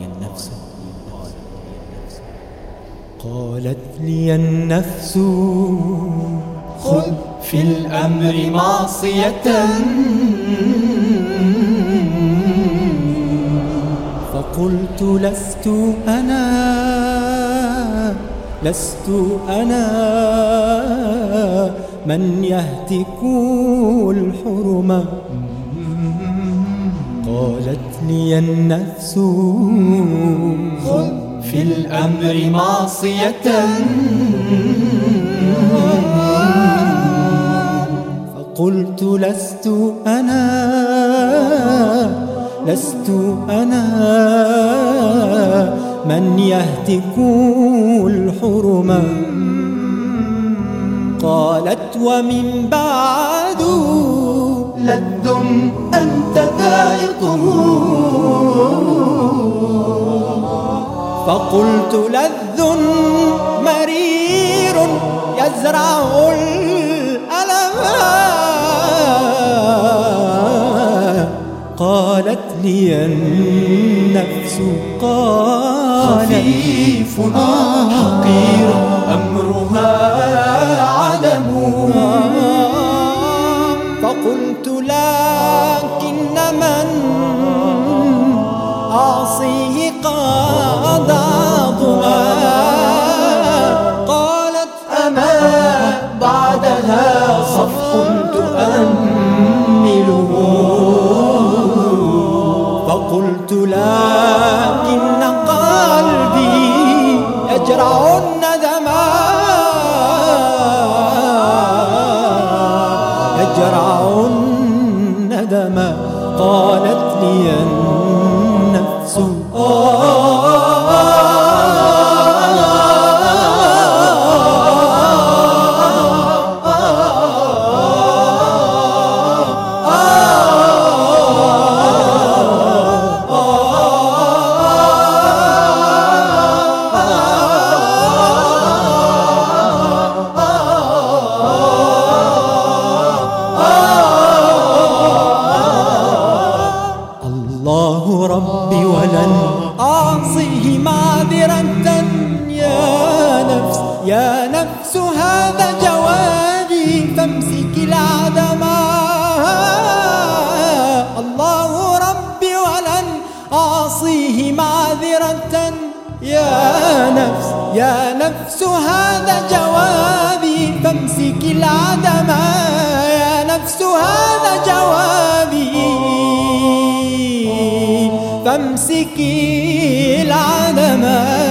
قالت لي النفس خذ في الأمر معصية، فقلت لست أنا من يهتك الحرم. قالت لي النفس خذ في الأمر معصية، فقلت لست أنا من يهتك الحرم. قالت ومن بعد لذ أنت ذائقه، فقلت لذ مرير يزرع الألم. قالت لي النفس خفيف حقير أمرها عدم. فقلت لكن من أعصيه قد عظما. قالت أما بعدها صفح تؤمله. فقلت لكن قلبي يجرع الندما، يجرع الندما. قالت لي النفس الله ربي ولن أعصيه معذرة. يا نفس هذا جوابي فامسك العدم. الله ربي ولن أعصيه معذرة. يا نفس هذا جوابي فامسك العدم. يا نفس هذا جوابي فامسكي العدم.